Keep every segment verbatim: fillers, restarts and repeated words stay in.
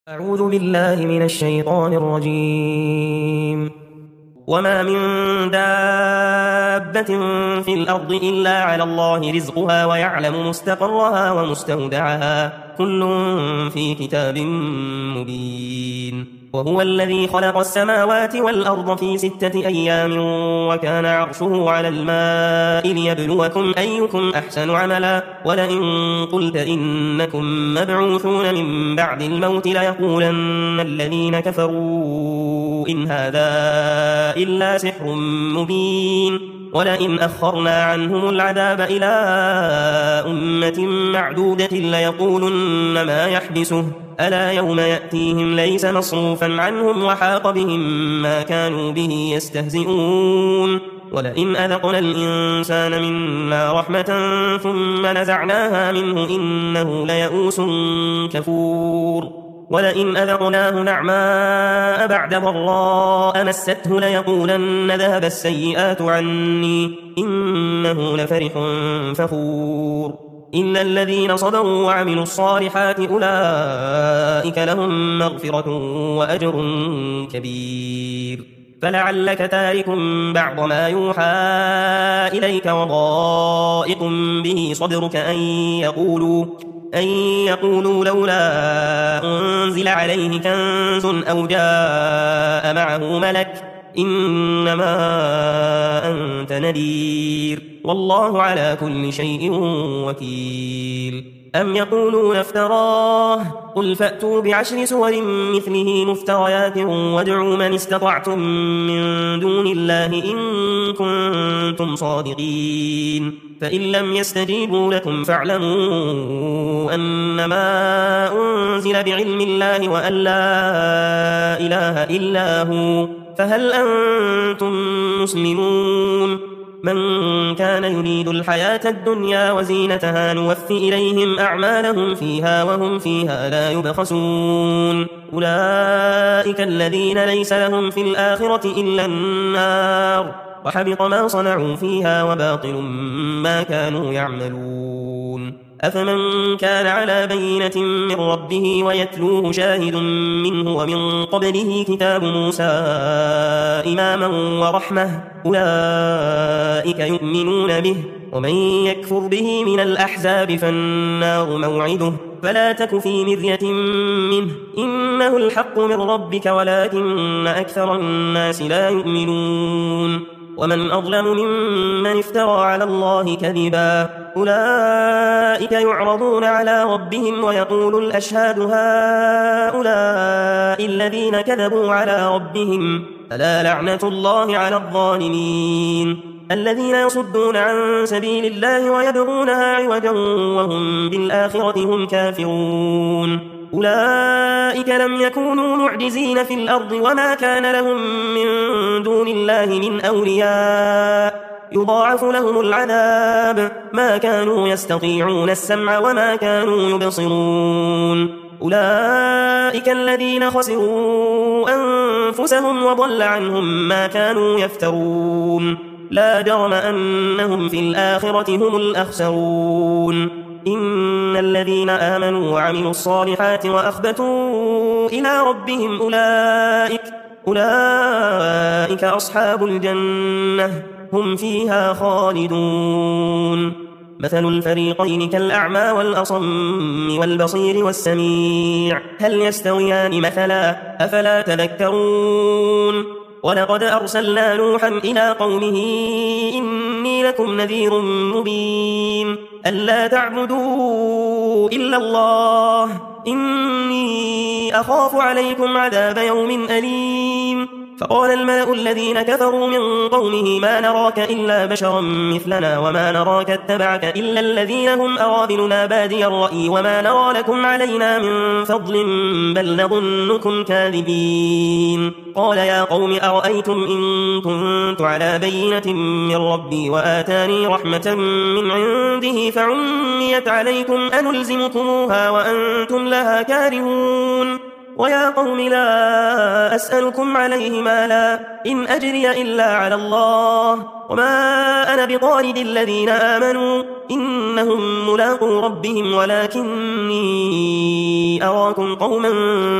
أعوذ بالله من الشيطان الرجيم. وما من دابة في الأرض إلا على الله رزقها ويعلم مستقرها ومستودعها كل في كتاب مبين. وهو الذي خلق السماوات والأرض في ستة أيام وكان عرشه على الماء ليبلوكم أيكم أحسن عملا ولئن قلت إنكم مبعوثون من بعد الموت ليقولن الذين كفروا إن هذا إلا سحر مبين. ولئن أخرنا عنهم العذاب إلى أمة معدودة ليقولن ما يحبسه ألا يوم يأتيهم ليس مصروفا عنهم وحاق بهم ما كانوا به يستهزئون. ولئن أذقنا الإنسان منا رحمة ثم نزعناها منه إنه ليئوس كفور. ولئن أذقناه نعماء بعد ضراء مسته ليقولن ذهب السيئات عني إنه لفرح فخور. إلا الذين صبروا وعملوا الصالحات أولئك لهم مغفرة وأجر كبير. فلعلك تارك بعض ما يوحى إليك وضائق به صدرك أن يقولوا أن يقولوا لولا أنزل عليه كنز أو جاء معه ملك إنما أنت نذير والله على كل شيء وكيل. أم يقولون افتراه قل فأتوا بعشر سور مثله مفتريات وادعوا من استطعتم من دون الله إن كنتم صادقين. فإن لم يستجيبوا لكم فاعلموا أنما أنزل بعلم الله وأن لا إله إلا هو فهل أنتم مسلمون. من كان يريد الحياة الدنيا وزينتها نوفي إليهم أعمالهم فيها وهم فيها لا يبخسون. أولئك الذين ليس لهم في الآخرة إلا النار وحبط ما صنعوا فيها وباطل ما كانوا يعملون. أفمن كان على بينة من ربه ويتلوه شاهد منه ومن قبله كتاب موسى إماما ورحمة أولئك يؤمنون به ومن يكفر به من الأحزاب فالنار موعده فلا تك في مرية منه إنه الحق من ربك ولكن أكثر الناس لا يؤمنون. ومن أظلم ممن افترى على الله كذبا أولئك يعرضون على ربهم ويقول الأشهاد هؤلاء الذين كذبوا على ربهم ألا لعنة الله على الظالمين الذين يصدون عن سبيل الله ويبغونها عوجا وهم بالآخرة هم كافرون. أولئك لم يكونوا معجزين في الأرض وما كان لهم من دون الله من أولياء يضاعف لهم العذاب ما كانوا يستطيعون السمع وما كانوا يبصرون. أولئك الذين خسروا أنفسهم وضل عنهم ما كانوا يفترون لا جرم أنهم في الآخرة هم الأخسرون. إن الذين آمنوا وعملوا الصالحات وأخبتوا إلى ربهم أولئك أولئك أصحاب الجنة هم فيها خالدون. مثل الفريقين كالأعمى والأصم والبصير والسميع هل يستويان مثلا أفلا تذكرون. ولقد أرسلنا نوحا إلى قومه إني لكم نذير مبين ألا تعبدوا إلا الله إني أخاف عليكم عذاب يوم أليم. فقال الملأ الذين كفروا من قومه ما نراك إلا بشرا مثلنا وما نراك اتبعك إلا الذين هم أراذلنا بادي الرأي وما نرى لكم علينا من فضل بل نظنكم كاذبين. قال يا قوم أرأيتم إن كنت على بينة من ربي وآتاني رحمة من عنده فعميت عليكم أنلزمكموها وأنتم لها كارهون. ويا قوم لا أسألكم عليه مالا إن أجري إلا على الله وما أنا بطارد الذين آمنوا إنهم ملاقو ربهم ولكني أراكم قوما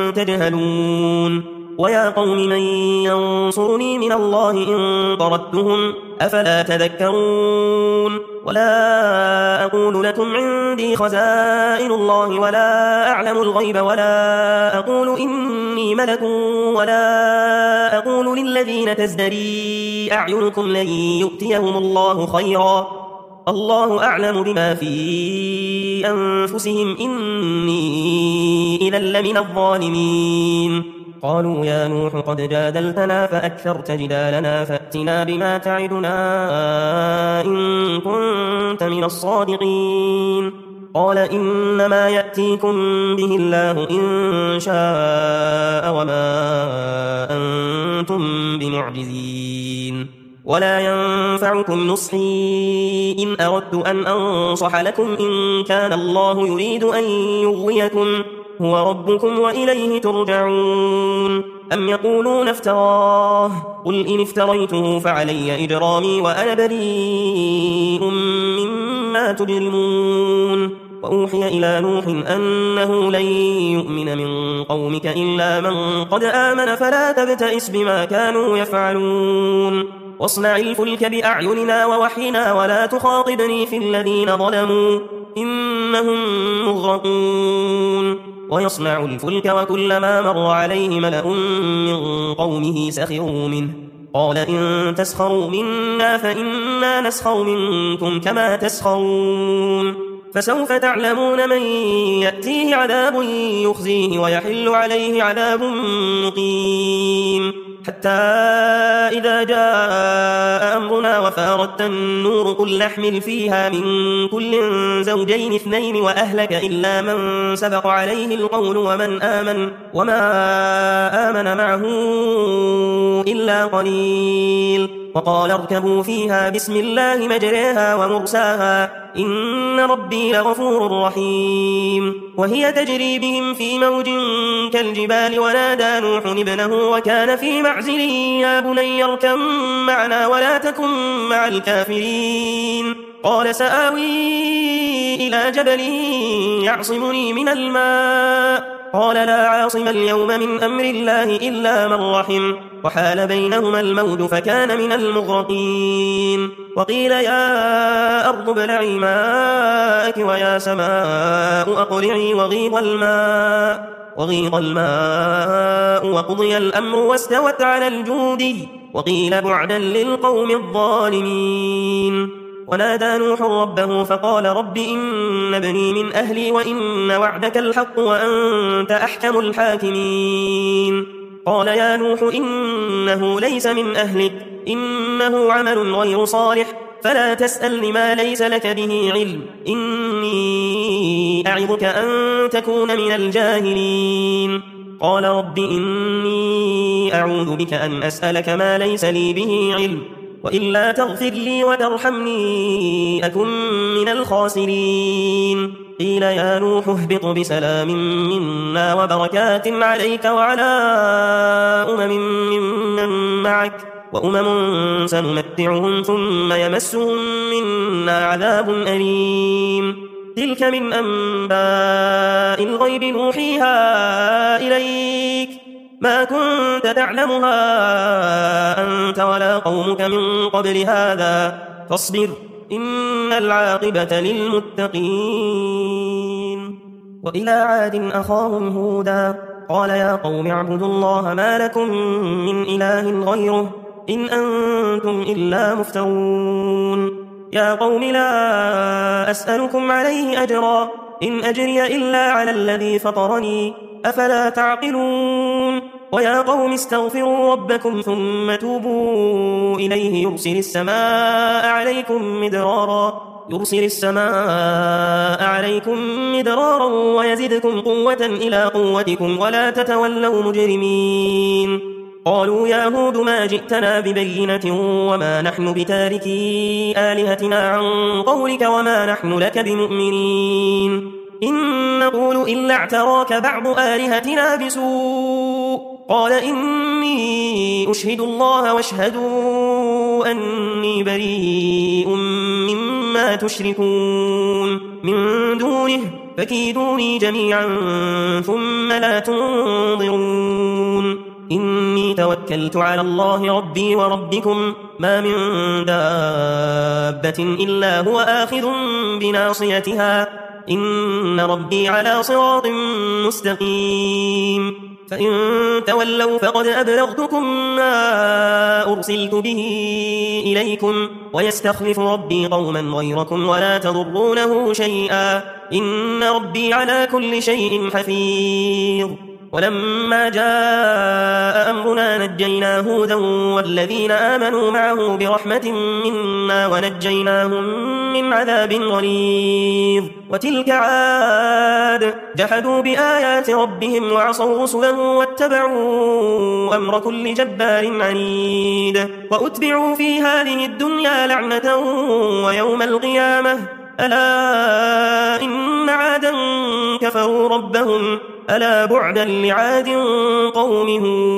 تجهلون ويا قوم من ينصرني من الله إن طردتهم أفلا تذكرون ولا أقول لكم عندي خزائن الله ولا أعلم الغيب ولا أقول إني ملك ولا أقول للذين تزدري أعينكم لن يؤتيهم الله خيرا الله أعلم بما في أنفسهم إني إذا لمن الظالمين قالوا يا نوح قد جادلتنا فأكثرت جدالنا فأتنا بما تعدنا إن كنت من الصادقين قال إنما يأتيكم به الله إن شاء وما أنتم بمعجزين ولا ينفعكم نصحي إن أردت أن أنصح لكم إن كان الله يريد أن يغويكم هو ربكم وإليه ترجعون أم يقولون افتراه قل إن افتريته فعلي إجرامي وأنا بريء مما تجرمون وأوحي إلى نوح أنه لن يؤمن من قومك إلا من قد آمن فلا تبتئس بما كانوا يفعلون واصنع الفلك بأعيننا ووحينا ولا تخاطبني في الذين ظلموا إنهم مغرقون ويصنع الفلك وكلما مر عليه ملأ من قومه سخروا منه قال إن تسخروا منا فإنا نسخر منكم كما تسخرون فسوف تعلمون من يأتيه عذاب يخزيه ويحل عليه عذاب مقيم حتى إذا جاء أمرنا وفارت النور قل نحمل فيها من كل زوجين اثنين وأهلك إلا من سبق عليه القول ومن آمن وما آمن معه إلا قليل وقال اركبوا فيها بسم الله مجريها ومرساها إن ربي لغفور رحيم وهي تجري بهم في موج كالجبال ونادى نوح ابنه وكان في معزل يا بني اركب معنا ولا تكن مع الكافرين قال سآوي إلى جبل يعصمني من الماء قال لا عاصم اليوم من أمر الله إلا من رحم وحال بينهما الموج فكان من المغرقين وقيل يا أرض ابلعي ماءك ويا سماء أقلعي وغيض الماء وغيض الماء وقضي الأمر واستوت على الجودي وقيل بعدا للقوم الظالمين ونادى نوح ربه فقال رب إن ابني من أهلي وإن وعدك الحق وأنت أحكم الحاكمين قال يا نوح إنه ليس من أهلك إنه عمل غير صالح فلا تسأل لما ليس لك به علم إني أعظك أن تكون من الجاهلين قال رب إني أعوذ بك أن أسألك ما ليس لي به علم وإلا تغفر لي وترحمني أكن من الخاسرين قيل يا نوح اهبط بسلام منا وبركات عليك وعلى أمم ممن معك وأمم سنمتعهم ثم يمسهم منا عذاب أليم تلك من أنباء الغيب نوحيها إليك ما كنت تعلمها أنت ولا قومك من قبل هذا فاصبر إن العاقبة للمتقين وإلى عاد أخاهم هودا قال يا قوم اعبدوا الله ما لكم من إله غيره إن أنتم إلا مفترون يا قوم لا أسألكم عليه أجرا إن أجري إلا على الذي فطرني أفلا تعقلون ويا قوم استغفروا ربكم ثم توبوا إليه يرسل السماء عليكم مدرارا يرسل السماء عليكم مدرارا ويزدكم قوة إلى قوتكم ولا تتولوا مجرمين قالوا يا هود ما جئتنا ببينة وما نحن بتاركي آلهتنا عن قولك وما نحن لك بمؤمنين إن نقول إلا اعتراك بعض آلهتنا بسوء قال إني أشهد الله واشهدوا أني بريء مما تشركون من دونه فكيدوني جميعا ثم لا تنظرون إني توكلت على الله ربي وربكم ما من دابة إلا هو آخذ بناصيتها إن ربي على صراط مستقيم فإن تولوا فقد أبلغتكم ما أرسلت به إليكم ويستخلف ربي قوما غيركم ولا تضرونه شيئا إن ربي على كل شيء حفيظ ولما جاء أمرنا نجينا هودا والذين آمنوا معه برحمة منا ونجيناهم من عذاب غليظ وتلك عاد جحدوا بآيات ربهم وعصوا رسله واتبعوا أمر كل جبار عنيد وأتبعوا في هذه الدنيا لعنة ويوم القيامة ألا إن عادا كفروا ربهم ألا بعدا لعاد قوم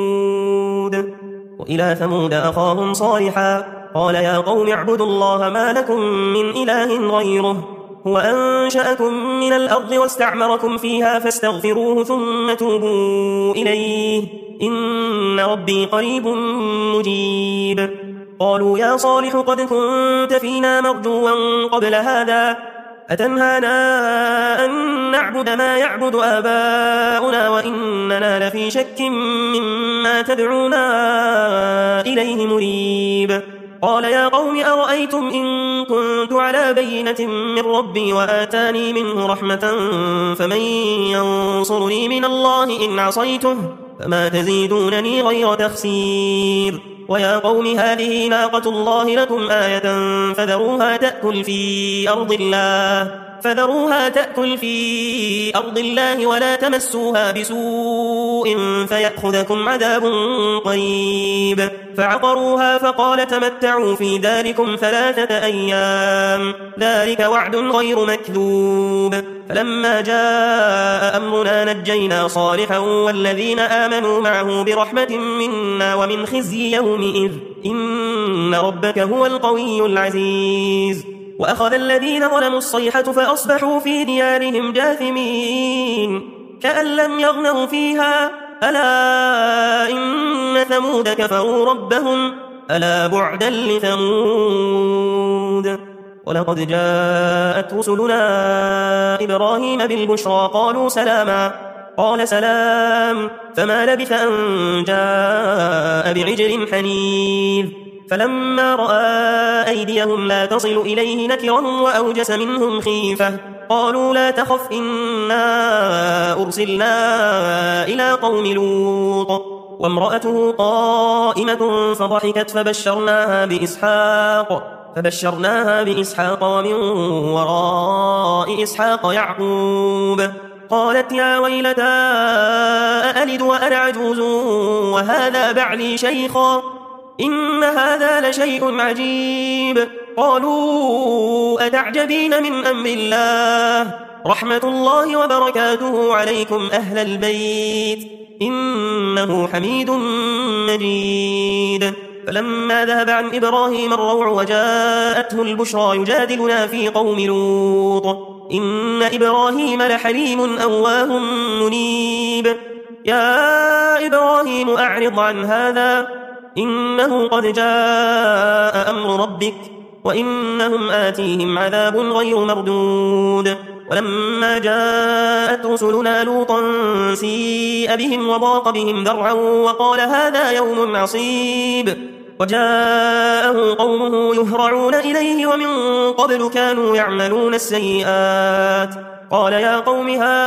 هود وإلى ثمود أخاهم صالحا قال يا قوم اعبدوا الله ما لكم من إله غيره هو أنشأكم من الأرض واستعمركم فيها فاستغفروه ثم توبوا إليه إن ربي قريب مجيب قالوا يا صالح قد كنت فينا مرجوا قبل هذا أتنهانا أن نعبد ما يعبد آباؤنا وإننا لفي شك مما تدعونا إليه مريب قال يا قوم أرأيتم إن كنت على بينة من ربي وآتاني منه رحمة فمن ينصرني من الله إن عصيته فما تزيدونني غير تخسير ويا قوم هذه ناقة الله لكم آية فذروها تأكل في أرض الله فذروها تأكل في أرض الله ولا تمسوها بسوء فيأخذكم عذاب قريب فعقروها فقال تمتعوا في داركم ثلاثة أيام ذلك وعد غير مكذوب فلما جاء أمرنا نجينا صالحا والذين آمنوا معه برحمة منا ومن خزي يومئذ إن ربك هو القوي العزيز وأخذ الذين ظلموا الصيحة فأصبحوا في ديارهم جاثمين كأن لم يغنوا فيها ألا إن ثمود كفروا ربهم ألا بعدا لثمود ولقد جاءت رسلنا إبراهيم بالبشرى قالوا سلاما قال سلام فما لبث أن جاء بعجل حنيذ فلما رأى أيديهم لا تصل إليه نكرهم وأوجس منهم خيفة قالوا لا تخف إنا أرسلنا إلى قوم لوط وامرأته قائمة فضحكت فبشرناها بإسحاق فبشرناها بإسحاق ومن وراء إسحاق يعقوب قالت يا ويلتى أألد وأنا عجوز وهذا بعلي شيخا إن هذا لشيء عجيب قالوا أتعجبين من أمر الله رحمة الله وبركاته عليكم أهل البيت إنه حميد مجيد فلما ذهب عن إبراهيم الروع وجاءته البشرى يجادلنا في قوم لوط إن إبراهيم لحليم أواه منيب يا إبراهيم أعرض عن هذا إنه قد جاء أمر ربك وإنهم آتيهم عذاب غير مردود ولما جاءت رسلنا لوطا سيء بهم وضاق بهم ذرعا وقال هذا يوم عصيب وجاءه قومه يهرعون إليه ومن قبل كانوا يعملون السيئات قال يا قوم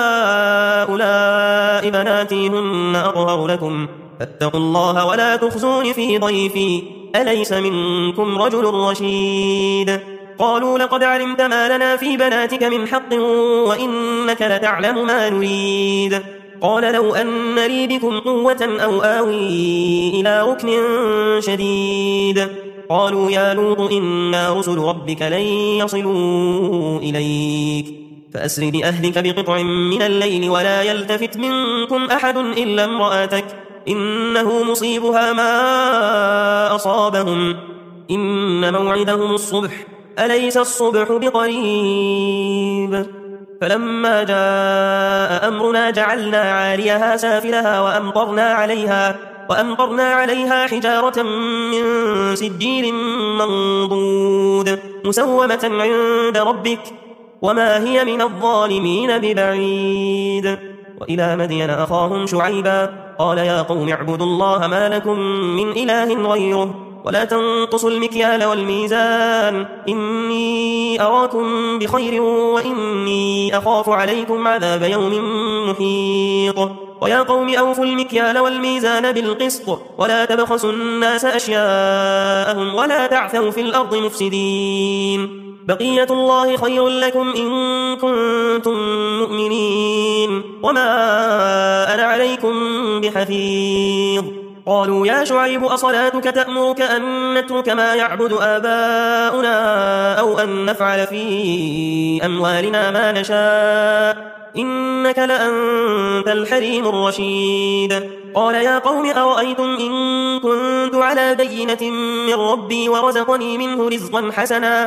هؤلاء بناتي هن أطهر لكم فاتقوا الله ولا تخزون في ضيفي أليس منكم رجل رشيد قالوا لقد علمت ما لنا في بناتك من حق وإنك لتعلم ما نريد قال لو أن لي بكم قوة أو آوي إلى ركن شديد قالوا يا لوط إنا رسل ربك لن يصلوا إليك فأسر بأهلك بقطع من الليل ولا يلتفت منكم أحد إلا امرأتك إنه مصيبها ما أصابهم إن موعدهم الصبح أليس الصبح بقريب فلما جاء أمرنا جعلنا عاليها سافلها وأمطرنا عليها وأمطرنا عليها حجارة من سجيل منضود مسومة عند ربك وما هي من الظالمين ببعيد وإلى مدين أخاهم شعيبا قال يا قوم اعبدوا الله ما لكم من إله غيره ولا تنقصوا المكيال والميزان إني أراكم بخير وإني أخاف عليكم عذاب يوم محيط ويا قوم أوفوا المكيال والميزان بالقسط ولا تبخسوا الناس أشياءهم ولا تعثوا في الأرض مفسدين بقية الله خير لكم إن كنتم مؤمنين وما أنا عليكم بحفيظ قالوا يا شعيب أصلاتك تأمرك أن نترك ما يعبد آباؤنا أو أن نفعل في أموالنا ما نشاء إنك لأنت الحليم الرشيد قال يا قوم أرأيتم إن كنت على بينة من ربي ورزقني منه رزقا حسنا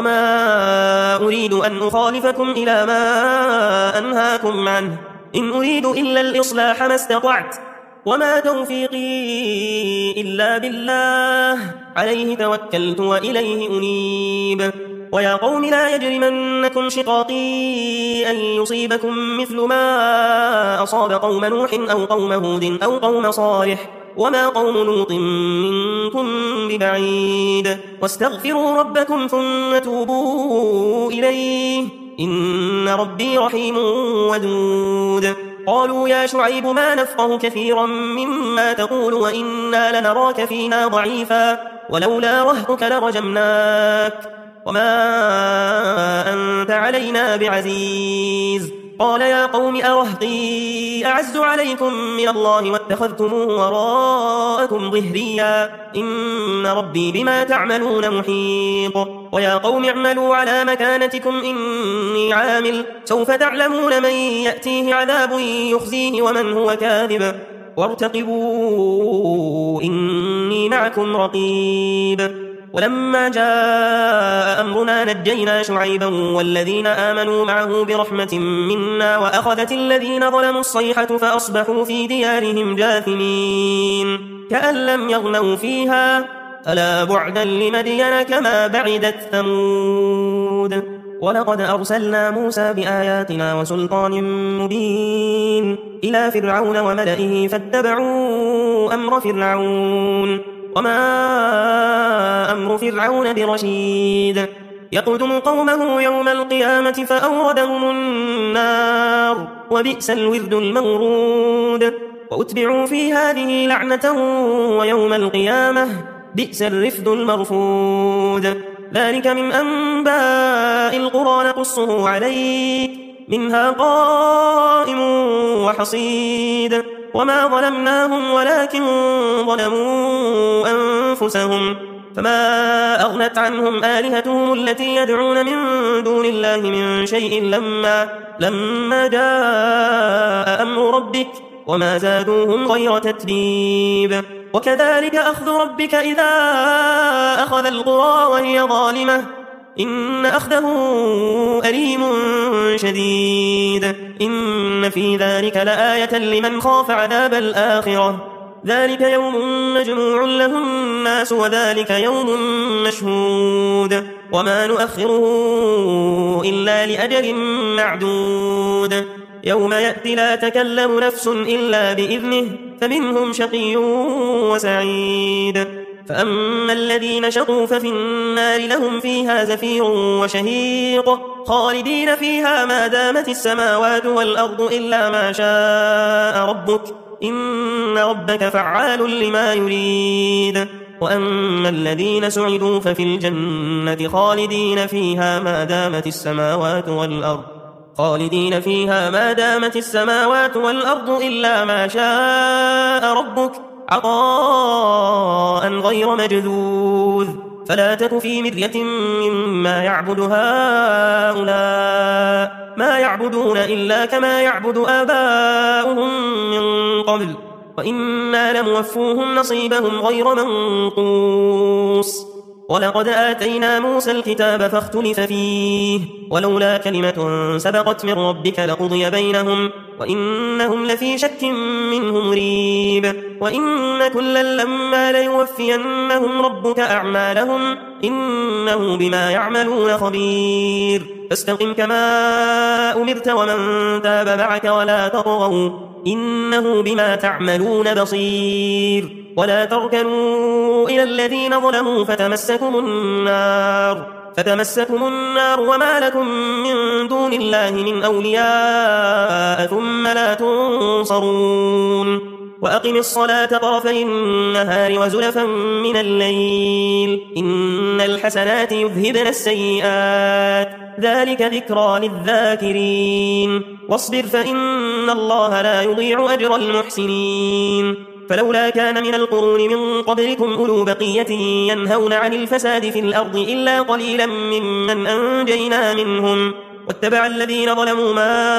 وما أريد أن أخالفكم إلى ما أنهاكم عنه إن أريد إلا الإصلاح ما استطعت وما توفيقي إلا بالله عليه توكلت وإليه أنيب ويا قوم لا يجرمنكم شقاقي أن يصيبكم مثل ما أصاب قوم نوح أو قوم هود أو قوم صالح وما قوم لوط منكم ببعيد واستغفروا ربكم ثم توبوا إليه إن ربي رحيم ودود قالوا يا شعيب ما نفقه كثيرا مما تقول وإنا لنراك فينا ضعيفا ولولا رهتك لرجمناك وما أنت علينا بعزيز قال يا قوم أرهطي أعز عليكم من الله واتخذتموه وراءكم ظهريا إن ربي بما تعملون محيط ويا قوم اعملوا على مكانتكم إني عامل سوف تعلمون من يأتيه عذاب يخزيه ومن هو كاذب وارتقبوا إني معكم رقيب ولما جاء أمرنا نجينا شعيبا والذين آمنوا معه برحمة منا وأخذت الذين ظلموا الصيحة فأصبحوا في ديارهم جاثمين كأن لم يغنوا فيها ألا بعدا لمدين كما بعدت ثمود ولقد أرسلنا موسى بآياتنا وسلطان مبين إلى فرعون وملئه فاتبعوا أمر فرعون وما أمر فرعون برشيد يقدم قومه يوم القيامة فأوردهم النار وبئس الورد المورود وأتبعوا في هذه لعنة ويوم القيامة بئس الرفد المرفود ذلك من أنباء القرى نقصه عليك منها قائم وحصيد وما ظلمناهم ولكن ظلموا أنفسهم فما أغنت عنهم آلهتهم التي يدعون من دون الله من شيء لما, لما جاء أمر ربك وما زادوهم غير تتبيب وكذلك أخذ ربك إذا أخذ القرى وهي ظالمة إن أخذه أليم شديد إن في ذلك لآية لمن خاف عذاب الآخرة ذلك يوم مجموع له الناس وذلك يوم مشهود وما نؤخره إلا لأجل معدود يوم يأتي لا تكلم نفس إلا بإذنه فمنهم شقي وسعيد فأما الذين شقوا ففي النار لهم فيها زفير وشهيق خالدين فيها ما دامت السماوات والأرض إلا ما شاء ربك إن ربك فعال لما يريد وأما الذين سعدوا ففي الجنة خالدين فيها ما دامت السماوات والأرض خالدين فيها ما دامت السماوات والأرض إلا ما شاء ربك عطاء غير مجذوذ فلا تك في مرية مما يعبد هؤلاء ما يعبدون إلا كما يعبد آباؤهم من قبل وإنا لموفوهم نصيبهم غير منقوص ولقد آتينا موسى الكتاب فاختلف فيه ولولا كلمة سبقت من ربك لقضي بينهم وإنهم لفي شك منه مريب وإن كلا لما ليوفينهم ربك أعمالهم إنه بما يعملون خبير فاستقم كما أمرت ومن تاب معك ولا تطغوا إنه بما تعملون بصير ولا تركنوا إلى الذين ظلموا فتمسكم النار فتمسكم النار وما لكم من دون الله من أولياء ثم لا تنصرون وأقم الصلاة طرفي النهار وزلفا من الليل إن الحسنات يذهبن السيئات ذلك ذكرى للذاكرين واصبر فإن الله لا يضيع أجر المحسنين فلولا كان من القرون من قبلكم أولو بقية ينهون عن الفساد في الأرض إلا قليلا ممن أنجينا منهم واتبع الذين ظلموا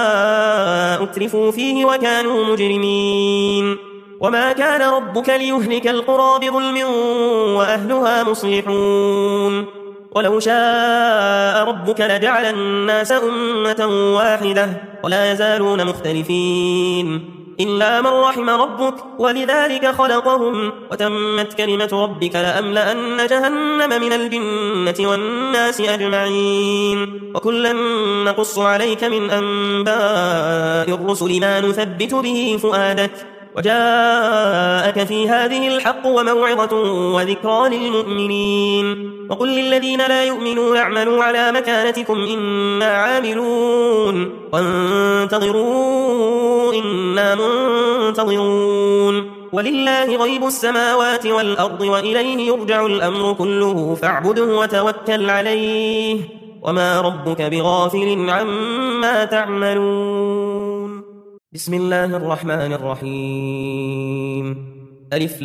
ما أترفوا فيه وكانوا مجرمين وما كان ربك ليهلك القرى بظلم وأهلها مصلحون ولو شاء ربك لجعل الناس أمة واحدة ولا يزالون مختلفين إلا من رحم ربك ولذلك خلقهم وتمت كلمة ربك لأملأن جهنم من الجنة والناس أجمعين وكلا نقص عليك من أنباء الرسل ما نثبت به فؤادك وجاءك في هذه الحق وموعظة وذكرى للمؤمنين وقل للذين لا يؤمنون اعملوا على مكانتكم إنا عاملون وانتظروا إنا منتظرون ولله غيب السماوات والأرض وإليه يرجع الأمر كله فاعبده وتوكل عليه وما ربك بغافل عما تعملون بسم الله الرحمن الرحيم ألف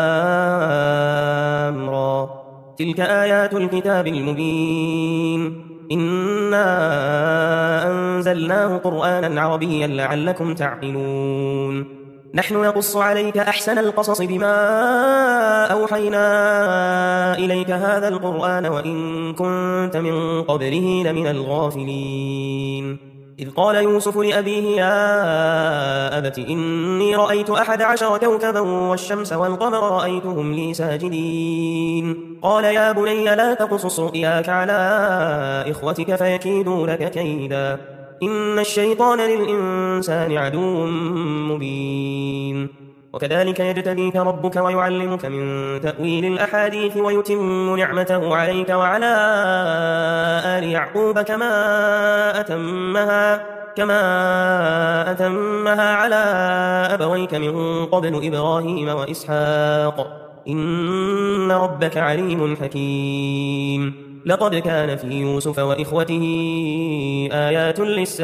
لام را تلك آيات الكتاب المبين إنا أنزلناه قرآنا عربيا لعلكم تعقلون نحن نقص عليك أحسن القصص بما أوحينا إليك هذا القرآن وإن كنت من قبله لمن الغافلين إذ قال يوسف لأبيه يا أبت إني رأيت أحد عشر كوكبا والشمس والقمر رأيتهم لي ساجدين قال يا بني لا تقصص رؤياك على إخوتك فيكيدوا لك كيدا إن الشيطان للإنسان عدو مبين وكذلك يجتبيك ربك ويعلمك من تأويل الأحاديث ويتم نعمته عليك وعلى آل يعقوب كما أتمها كما أتمها على أبويك من قبل إبراهيم وإسحاق إن ربك عليم حكيم لقد كان في يوسف وإخوته آيات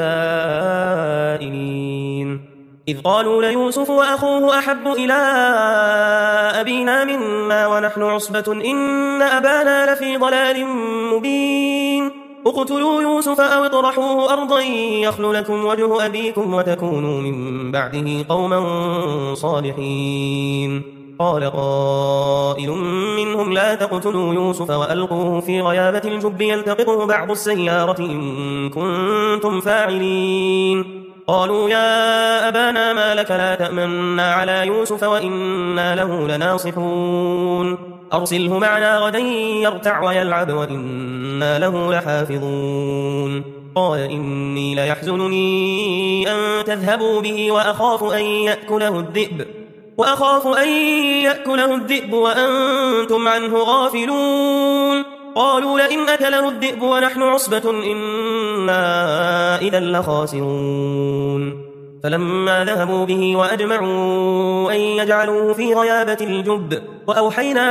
للسائلين إذ قالوا ليوسف وأخوه أحب إلى أبينا منا ونحن عصبة إن أبانا لفي ضلال مبين اقتلوا يوسف أو اطرحوه أرضا يخل لكم وجه أبيكم وتكونوا من بعده قوما صالحين قال قائل منهم لا تقتلوا يوسف وألقوه في غيابة الجب يلتقطه بعض السيارة إن كنتم فاعلين قالوا يا أبانا ما لك لا تأمنا على يوسف وإنا له لناصحون أرسله معنا غدا يرتع ويلعب وإنا له لحافظون قال إني ليحزنني أن تذهبوا به وأخاف أن يأكله الذئب وأخاف أن يأكله الذئب وأنتم عنه غافلون قالوا لئن أكله الذئب ونحن عصبة إنا إذا لخاسرون فلما ذهبوا به وأجمعوا أن يجعلوه في غيابة الجب وأوحينا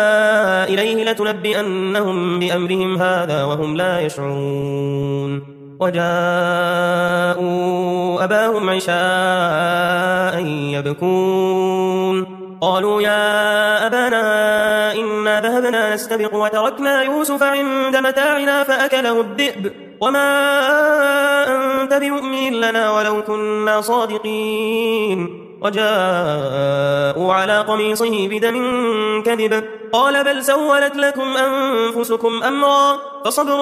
إليه لتنبئنهم بأمرهم هذا وهم لا يشعرون وجاءوا أباهم عشاء يبكون قالوا يا أبانا إنا ذهبنا نستبق وتركنا يوسف عند متاعنا فأكله الذئب وما أنت بمؤمن لنا ولو كنا صادقين وجاءوا على قميصه بدم كذب قال بل سولت لكم أنفسكم أمرا فصبر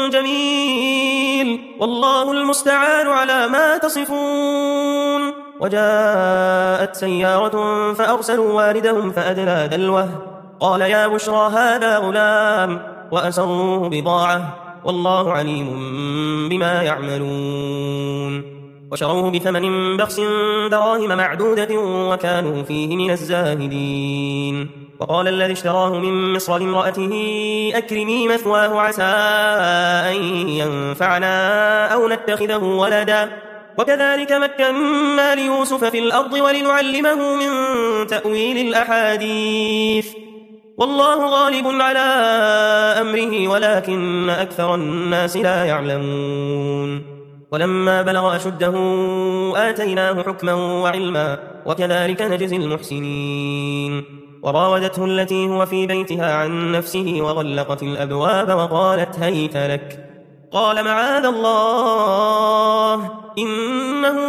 جميل والله المستعان على ما تصفون وجاءت سيارة فأرسلوا واردهم فأدلى دلوه قال يا بشرى هذا غلام وأسروه بضاعة والله عليم بما يعملون وشروه بثمن بخس دراهم معدودة وكانوا فيه من الزاهدين وقال الذي اشتراه من مصر لامرأته أكرمي مثواه عسى أن ينفعنا أو نتخذه ولدا وكذلك مكنا ليوسف في الأرض ولنعلمه من تأويل الأحاديث والله غالب على أمره ولكن أكثر الناس لا يعلمون ولما بلغ أشده آتيناه حكما وعلما وكذلك نجزي المحسنين وراودته التي هو في بيتها عن نفسه وغلقت الأبواب وقالت هيت لك قال معاذ الله إنه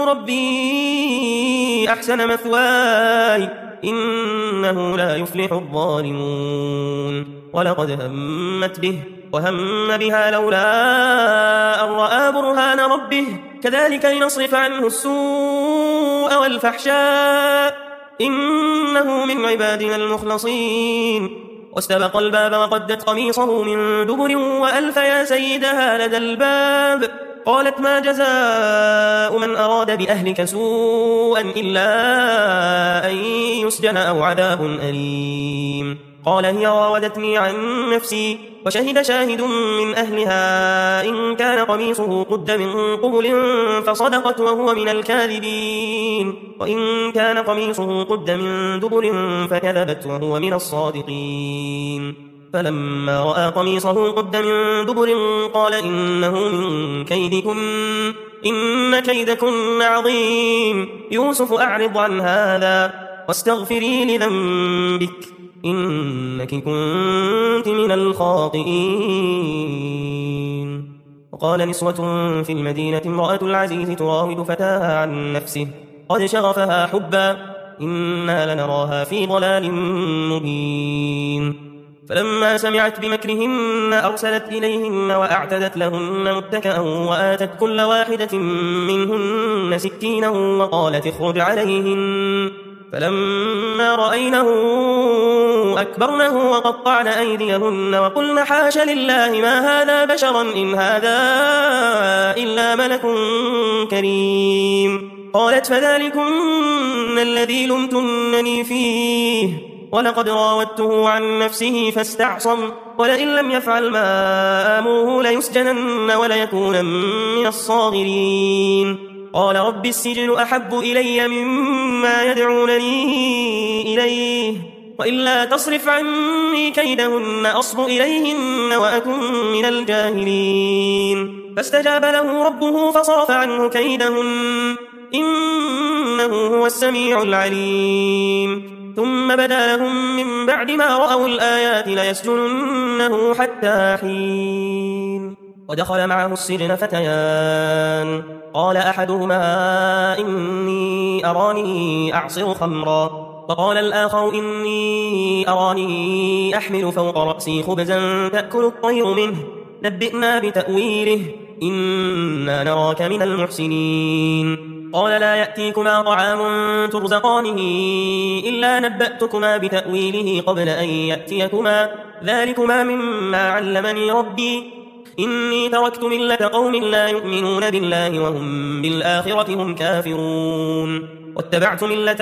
ربي أحسن مثواي إنه لا يفلح الظالمون ولقد همت به وهم بها لولا أن رأى برهان ربه كذلك لنصرف عنه السوء والفحشاء إنه من عبادنا المخلصين واستبق الباب وقدت قميصه من دبر وألف يا سيدها لدى الباب قالت ما جزاء من أراد بأهلك سوءا إلا أن يسجن أو عذاب أليم قال هي راودتني عن نفسي وشهد شاهد من أهلها إن كان قميصه قد من قبل فصدقت وهو من الكاذبين وإن كان قميصه قد من دبر فكذبت وهو من الصادقين فلما رأى قميصه قد من دبر قال إنه من كيدكن إن كيدكن عظيم يوسف أعرض عن هذا واستغفري لذنبك إنك كنت من الخاطئين وقال نسوة في المدينة امرأة العزيز تراود فتاها عن نفسه قد شغفها حبا إنا لنراها في ضلال مبين فلما سمعت بمكرهن أرسلت إليهن وأعتدت لهن متكأ وآتت كل واحدة منهن سكينا وقالت اخرج عليهن فلما رأينه أكبرنه وقطعن أيديهن وقلن حاش لله ما هذا بشرا إن هذا إلا ملك كريم قالت فذلكن الذي لمتنني فيه ولقد راودته عن نفسه فاستعصم ولئن لم يفعل ما آمره ليسجنن وليكون من الصاغرين قال رب السجن أحب إلي مما يدعونني إليه وإلا تصرف عني كيدهن أصب إليهن وأكن من الجاهلين فاستجاب له ربه فصرف عنه كيدهن إنه هو السميع العليم ثم بدا لهم من بعد ما رأوا الآيات ليسجننه حتى حين ودخل معه السجن فتيان قال أحدهما إني أراني أعصر خمرا وقال الآخر إني أراني أحمل فوق رأسي خبزا تأكل الطير منه نبئنا بتأويله إنا نراك من المحسنين قال لا يأتيكما طعام ترزقانه إلا نبأتكما بتأويله قبل أن يأتيكما ذلكما مما علمني ربي إني تركت ملة قوم لا يؤمنون بالله وهم بالآخرة هم كافرون واتبعت ملة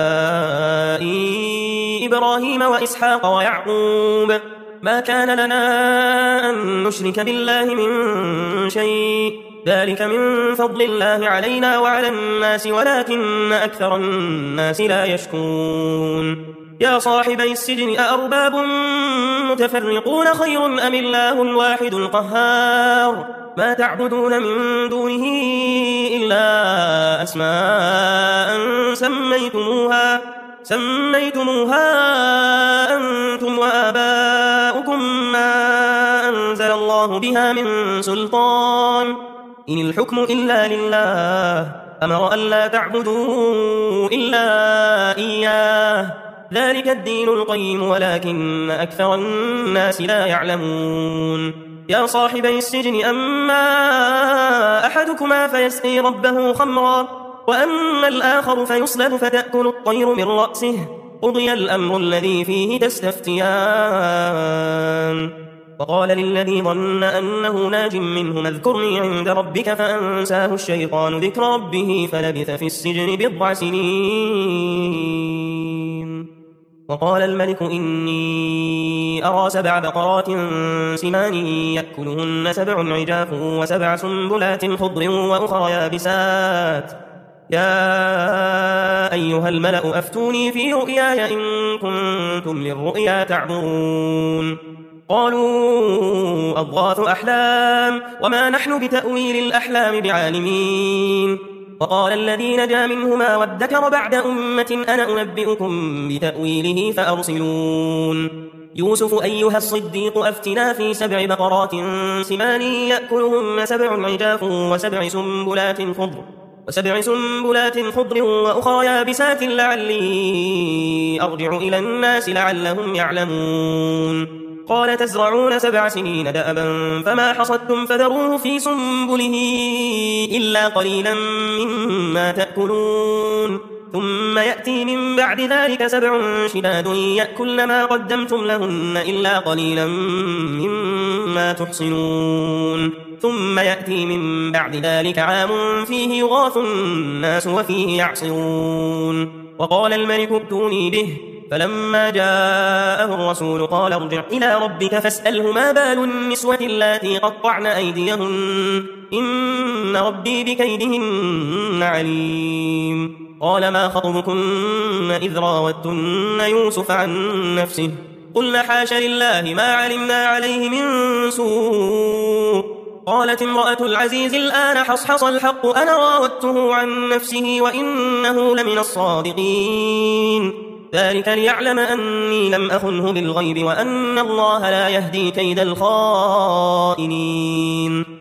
آبائي إبراهيم وإسحاق ويعقوب ما كان لنا أن نشرك بالله من شيء ذلك من فضل الله علينا وعلى الناس ولكن أكثر الناس لا يشكرون يا صاحبي السجن أأرباب متفرقون خير أم الله الواحد القهار ما تعبدون من دونه إلا أسماء سميتموها سميتموها أنتم وآباؤكم ما أنزل الله بها من سلطان إن الحكم إلا لله أمر أن لا تعبدوا إلا إياه ذلك الدين القيم ولكن أكثر الناس لا يعلمون يا صاحبي السجن أما أحدكما فيسقي ربه خمرا وأما الآخر فيصلب فتأكل الطير من رأسه قضي الأمر الذي فيه تستفتيان وقال للذي ظن أنه ناج منه اذكرني عند ربك فأنساه الشيطان ذكر ربه فلبث في السجن بضع سنين وقال الملك إني أرى سبع بقرات سمان يأكلهن سبع عجاف وسبع سنبلات خضر وأخرى يابسات يا أيها الملأ أفتوني في رؤياي إن كنتم للرؤيا تعبرون قالوا أضغاث أحلام وما نحن بتأويل الأحلام بعالمين وقال الذي نجا منهما وادكر بعد أمة أنا أنبئكم بتأويله فأرسلون يوسف أيها الصديق أفتنا في سبع بقرات سمان يأكلهن سبع عجاف وسبع سنبلات خضر وسبع سنبلات خضر وأخرى يابسات لعلي أرجع إلى الناس لعلهم يعلمون قال تزرعون سبع سنين دأبا فما حصدتم فذروه في سنبله إلا قليلا مما تأكلون ثم يأتي من بعد ذلك سبع شداد يأكلن ما قدمتم لهن إلا قليلا مما تحصنون ثم يأتي من بعد ذلك عام فيه يغاث الناس وفيه يعصرون وقال الملك ائتوني به فلما جاءه الرسول قال ارجع إلى ربك فاسأله ما بال النسوة اللاتي قطعن أيديهن إن ربي بكيدهن عليم قال ما خطبكن إذ راوتن يوسف عن نفسه قلنا حاش لله ما علمنا عليه من سوء قالت امرأة العزيز الآن حصحص الحق أنا راودته عن نفسه وإنه لمن الصادقين ذلك ليعلم أني لم أخنه بالغيب وأن الله لا يهدي كيد الخائنين